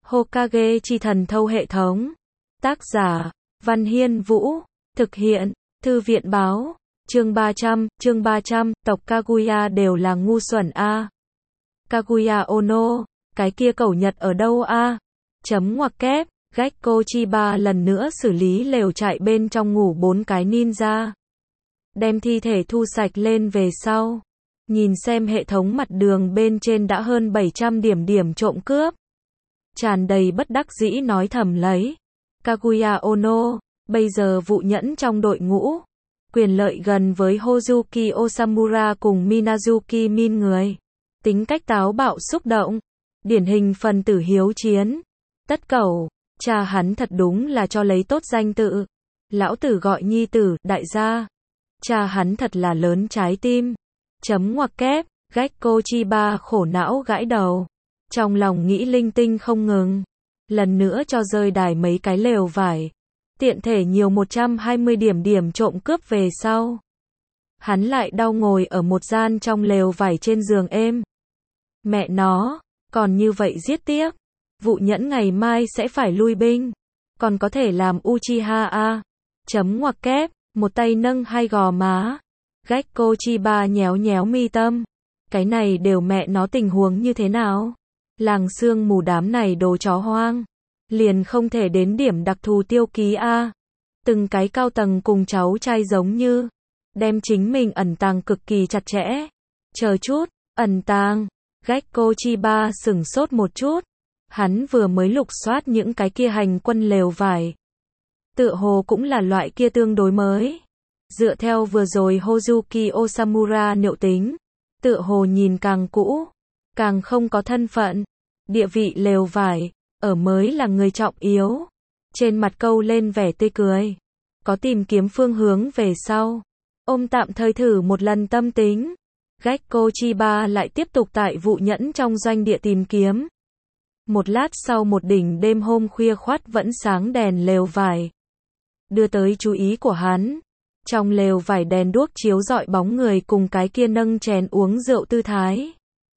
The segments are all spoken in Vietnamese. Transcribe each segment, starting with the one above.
Hokage chi thần thâu hệ thống. Tác giả, Văn Hiên Vũ. Thực hiện, Thư viện báo. Chương 300, tộc Kaguya đều là ngu xuẩn a. Kaguya Ono, cái kia cẩu Nhật ở đâu a? Chấm ngoặc kép, Gekko Chiba lần nữa xử lý lều trại bên trong ngủ 4 cái ninja. Đem thi thể thu sạch lên về sau. Nhìn xem hệ thống mặt đường bên trên đã hơn 700 điểm trộm cướp. Tràn đầy bất đắc dĩ nói thầm lấy. Kaguya Ono, bây giờ vụ nhẫn trong đội ngũ. Quyền lợi gần với Hozuki Osamura cùng Minazuki Min người. Tính cách táo bạo xúc động. Điển hình phần tử hiếu chiến. Tất cẩu, cha hắn thật đúng là cho lấy tốt danh tự. Lão tử gọi nhi tử, đại gia. Cha hắn thật là lớn trái tim. Chấm ngoặc kép, Gekko Chiba khổ não gãi đầu. Trong lòng nghĩ linh tinh không ngừng. Lần nữa cho rơi đài mấy cái lều vải. Tiện thể nhiều 120 điểm trộm cướp về sau. Hắn lại đau ngồi ở một gian trong lều vải trên giường êm. Mẹ nó, còn như vậy giết tiếp. Vụ nhẫn ngày mai sẽ phải lui binh. Còn có thể làm Uchiha a. Chấm ngoặc kép, một tay nâng hai gò má. Gekko Chiba nhéo mi tâm. Cái này đều mẹ nó tình huống như thế nào? Làng sương mù đám này đồ chó hoang. Liền không thể đến điểm đặc thù tiêu ký a. Từng cái cao tầng cùng cháu trai giống như. Đem chính mình ẩn tàng cực kỳ chặt chẽ. Chờ chút, ẩn tàng. Gekko Chiba sửng sốt một chút. Hắn vừa mới lục soát những cái kia hành quân lều vải. Tựa hồ cũng là loại kia tương đối mới. Dựa theo vừa rồi Hozuki Osamura liệu tính. Tựa hồ nhìn càng cũ. Càng không có thân phận. Địa vị lều vải. Ở mới là người trọng yếu. Trên mặt câu lên vẻ tươi cười. Có tìm kiếm phương hướng về sau. Ôm tạm thời thử một lần tâm tính. Gekko Chiba lại tiếp tục tại vụ nhẫn trong doanh địa tìm kiếm. Một lát sau một đỉnh đêm hôm khuya khoắt vẫn sáng đèn lều vải. Đưa tới chú ý của hắn. Trong lều vải đèn đuốc chiếu rọi bóng người cùng cái kia nâng chén uống rượu tư thái.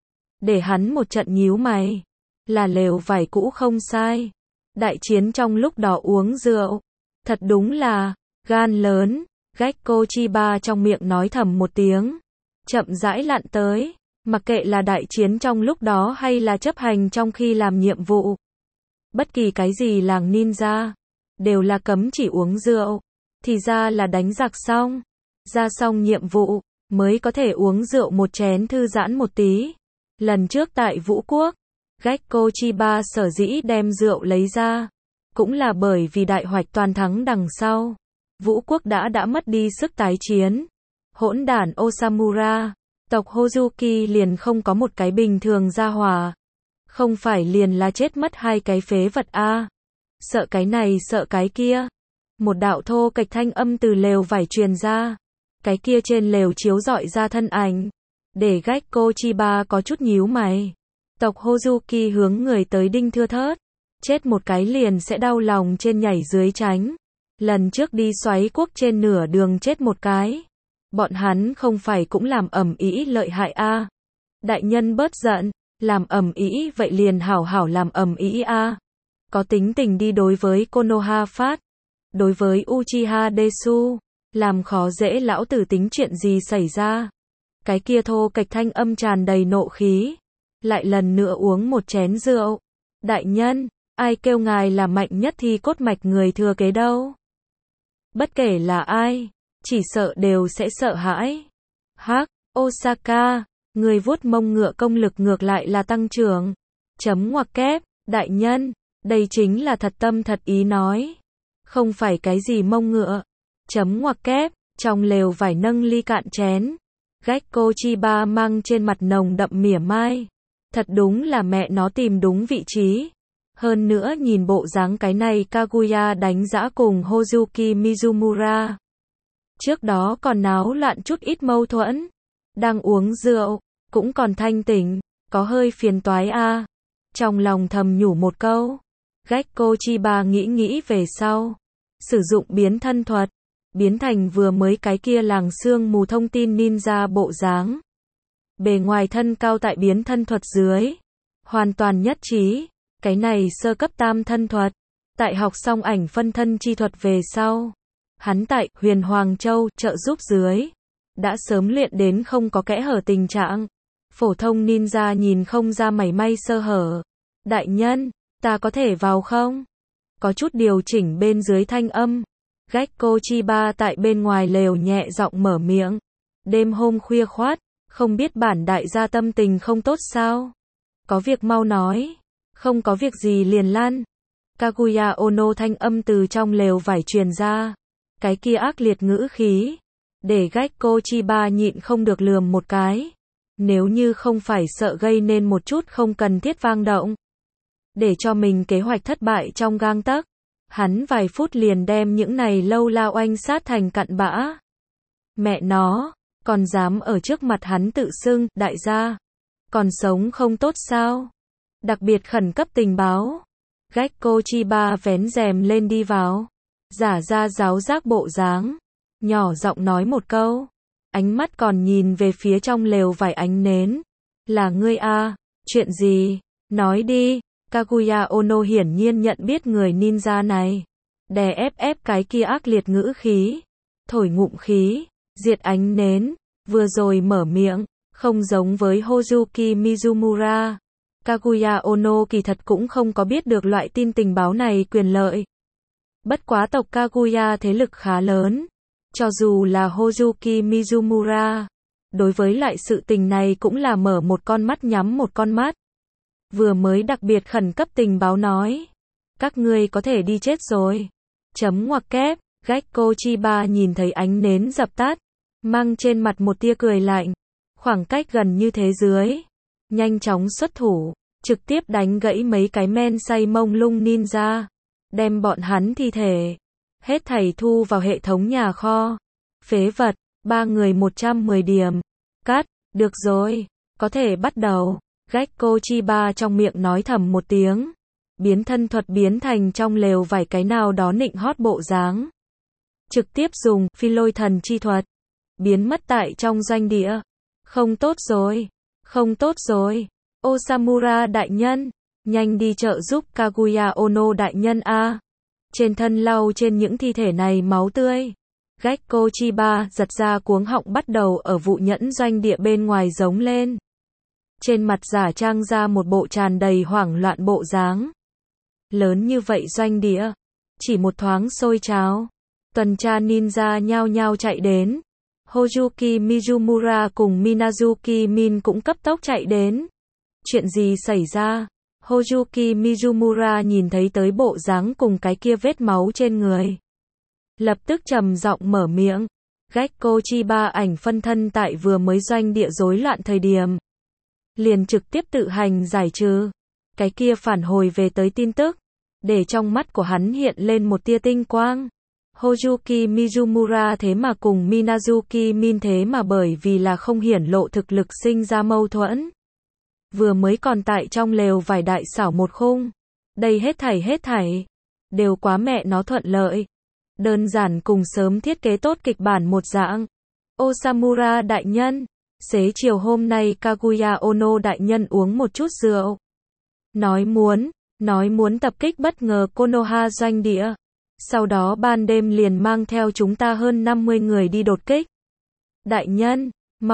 Để hắn một trận nhíu mày. Là lều vải cũ không sai. Đại chiến trong lúc đó uống rượu. Thật đúng là, gan lớn. Gekko Chiba trong miệng nói thầm một tiếng. Chậm rãi lặn tới. Mặc kệ là đại chiến trong lúc đó hay là chấp hành trong khi làm nhiệm vụ. Bất kỳ cái gì làng ninja. Đều là cấm chỉ uống rượu. Thì ra là đánh giặc xong. Ra xong nhiệm vụ. Mới có thể uống rượu một chén thư giãn một tí. Lần trước tại Vũ Quốc. Gekko Chiba sở dĩ đem rượu lấy ra. Cũng là bởi vì đại hoạch toàn thắng đằng sau. Vũ Quốc đã mất đi sức tái chiến. Hỗn đản Osamura. Tộc Hozuki liền không có một cái bình thường gia hỏa. Không phải liền là chết mất hai cái phế vật a. Sợ cái này sợ cái kia. Một đạo thô kệch thanh âm từ lều vải truyền ra. Cái kia trên lều chiếu rọi ra thân ảnh. Để Gekko Chiba có chút nhíu mày. Tộc Hozuki hướng người tới đinh thưa thớt. Chết một cái liền sẽ đau lòng trên nhảy dưới tránh. Lần trước đi xoáy quốc trên nửa đường chết một cái. Bọn hắn không phải cũng làm ầm ĩ lợi hại a. Đại nhân bớt giận, làm ầm ĩ vậy liền hảo hảo làm ầm ĩ a. Có tính tình đi đối với Konoha phát. Đối với Uchiha Desu. Làm khó dễ lão tử tính chuyện gì xảy ra. Cái kia thô kệch thanh âm tràn đầy nộ khí. Lại lần nữa uống một chén rượu. Đại nhân, ai kêu ngài là mạnh nhất thì cốt mạch người thừa kế đâu. Bất kể là ai, chỉ sợ đều sẽ sợ hãi. Hắc, Osaka, người vuốt mông ngựa công lực ngược lại là tăng trưởng. Chấm ngoặc kép, đại nhân, đây chính là thật tâm thật ý nói. Không phải cái gì mông ngựa. Chấm ngoặc kép, trong lều vải nâng ly cạn chén. Gekko Chiba mang trên mặt nồng đậm mỉa mai. Thật đúng là mẹ nó tìm đúng vị trí. Hơn nữa nhìn bộ dáng cái này Kaguya đánh giã cùng Hozuki Mizumura. Trước đó còn náo loạn chút ít mâu thuẫn. Đang uống rượu, cũng còn thanh tỉnh, có hơi phiền toái a. Trong lòng thầm nhủ một câu. Gekko Chiba nghĩ về sau. Sử dụng biến thân thuật. Biến thành vừa mới cái kia làng sương mù thông tin ninja bộ dáng. Bề ngoài thân cao tại biến thân thuật dưới. Hoàn toàn nhất trí. Cái này sơ cấp tam thân thuật. Tại học xong ảnh phân thân chi thuật về sau, hắn tại Huyền Hoàng Châu trợ giúp dưới, đã sớm luyện đến không có kẽ hở tình trạng. Phổ thông ninja nhìn không ra mảy may sơ hở. Đại nhân, ta có thể vào không? Có chút điều chỉnh bên dưới thanh âm. Gekko Chiba tại bên ngoài lều nhẹ giọng mở miệng. Đêm hôm khuya khoát, không biết bản đại gia tâm tình không tốt sao? Có việc mau nói. Không có việc gì liền lăn. Kaguya Ono thanh âm từ trong lều vải truyền ra. Cái kia ác liệt ngữ khí. Để Gekko Chiba nhịn không được lườm một cái. Nếu như không phải sợ gây nên một chút không cần thiết vang động. Để cho mình kế hoạch thất bại trong gang tấc. Hắn vài phút liền đem những này lâu la oanh sát thành cặn bã. Mẹ nó, còn dám ở trước mặt hắn tự xưng, đại gia. Còn sống không tốt sao? Đặc biệt khẩn cấp tình báo. Gekko Chiba vén rèm lên đi vào. Giả ra giáo giác bộ dáng. Nhỏ giọng nói một câu. Ánh mắt còn nhìn về phía trong lều vải ánh nến. Là ngươi a, chuyện gì? Nói đi. Kaguya Ono hiển nhiên nhận biết người ninja này. Đè ép cái kia ác liệt ngữ khí. Thổi ngụm khí. Diệt ánh nến. Vừa rồi mở miệng. Không giống với Hozuki Mizumura. Kaguya Ono kỳ thật cũng không có biết được loại tin tình báo này quyền lợi. Bất quá tộc Kaguya thế lực khá lớn. Cho dù là Hozuki Mizumura, đối với lại sự tình này cũng là mở một con mắt nhắm một con mắt. Vừa mới đặc biệt khẩn cấp tình báo nói. Các ngươi có thể đi chết rồi. Chấm ngoặc kép, Gekko Chiba nhìn thấy ánh nến dập tắt. Mang trên mặt một tia cười lạnh. Khoảng cách gần như thế dưới. Nhanh chóng xuất thủ. Trực tiếp đánh gãy mấy cái men say mông lung ninja. Đem bọn hắn thi thể. Hết thảy thu vào hệ thống nhà kho. Phế vật, 3 người 110 điểm. Cắt, được rồi. Có thể bắt đầu. Gekko Chiba trong miệng nói thầm một tiếng. Biến thân thuật biến thành trong lều vài cái nào đó nịnh hót bộ dáng. Trực tiếp dùng phi lôi thần chi thuật. Biến mất tại trong doanh địa. Không tốt rồi. Không tốt rồi. Osamura đại nhân. Nhanh đi trợ giúp Kaguya Ono đại nhân a. Trên thân lau trên những thi thể này máu tươi. Gekko Chiba giật ra cuống họng bắt đầu ở vụ nhẫn doanh địa bên ngoài giống lên. Trên mặt giả trang ra một bộ tràn đầy hoảng loạn bộ dáng. Lớn như vậy doanh địa. Chỉ một thoáng sôi trào. Tuần tra ninja nhao nhao chạy đến. Hozuki Mizumura cùng Minazuki Min cũng cấp tốc chạy đến. Chuyện gì xảy ra? Hozuki Mizumura nhìn thấy tới bộ dáng cùng cái kia vết máu trên người. Lập tức trầm giọng mở miệng. Gekko Chiba ảnh phân thân tại vừa mới doanh địa rối loạn thời điểm. Liền trực tiếp tự hành giải trừ. Cái kia phản hồi về tới tin tức. Để trong mắt của hắn hiện lên một tia tinh quang. Hozuki Mizumura thế mà cùng Minazuki Min thế mà bởi vì là không hiển lộ thực lực sinh ra mâu thuẫn. Vừa mới còn tại trong lều vải đại xảo một khung. Đây hết thảy. Đều quá mẹ nó thuận lợi. Đơn giản cùng sớm thiết kế tốt kịch bản một dạng. Osamura đại nhân. Xế chiều hôm nay Kaguya Ono đại nhân uống một chút rượu. Nói muốn tập kích bất ngờ Konoha doanh địa. Sau đó ban đêm liền mang theo chúng ta hơn 50 người đi đột kích. Đại nhân,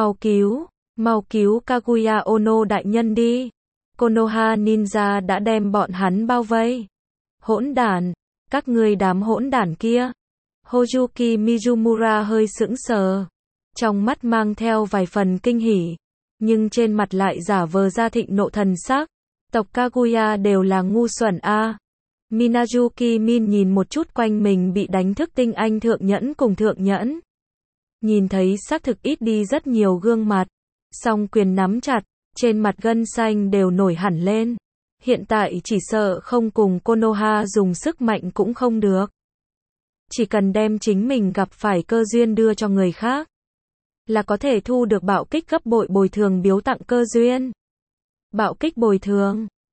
mau cứu Kaguya Ono đại nhân đi. Konoha ninja đã đem bọn hắn bao vây. Hỗn đản, các ngươi đám hỗn đản kia. Hozuki Mizumura hơi sững sờ. Trong mắt mang theo vài phần kinh hỉ. Nhưng trên mặt lại giả vờ ra thịnh nộ thần sắc. Tộc Kaguya đều là ngu xuẩn a. Minazuki Min nhìn một chút quanh mình bị đánh thức tinh anh thượng nhẫn cùng thượng nhẫn. Nhìn thấy xác thực ít đi rất nhiều gương mặt. Song quyền nắm chặt, trên mặt gân xanh đều nổi hẳn lên. Hiện tại chỉ sợ không cùng Konoha dùng sức mạnh cũng không được. Chỉ cần đem chính mình gặp phải cơ duyên đưa cho người khác. Là có thể thu được bạo kích gấp bội bồi thường biếu tặng cơ duyên. Bạo kích bồi thường.